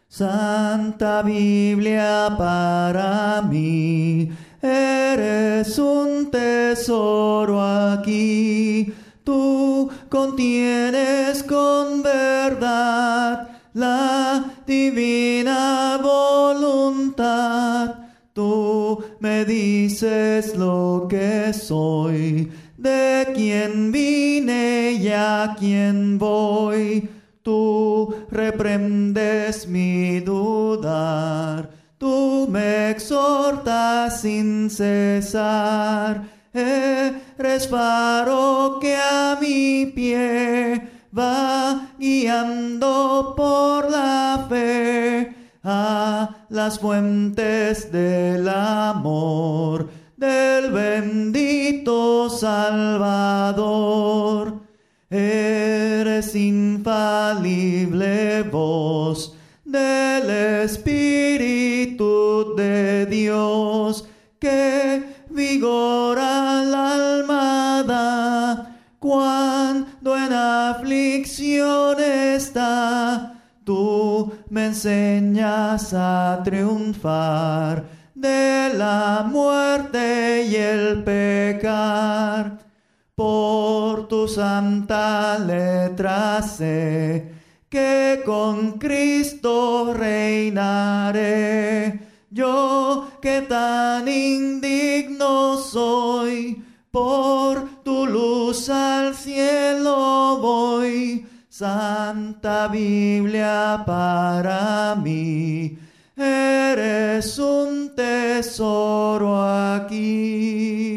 Santa Biblia para mí, eres un tesoro aquí. Tú contienes con verdad la divina voluntad. Tú me dices lo que soy, de quién vine y a quién voy. Tú reprendes mi dudar, tú me exhortas sin cesar. Eres faro que a mi pie va guiando por la fe a las fuentes del amor del bendito Salvador. Eres infalible voz del Espíritu de Dios que vigora al alma da cuando en aflicción está. Tú me enseñas a triunfar de la muerte y el pecar. Por tu santa letra sé que con Cristo reinaré. Yo que tan indigno soy, por tu luz al cielo voy. Santa Biblia para mí, eres un tesoro aquí.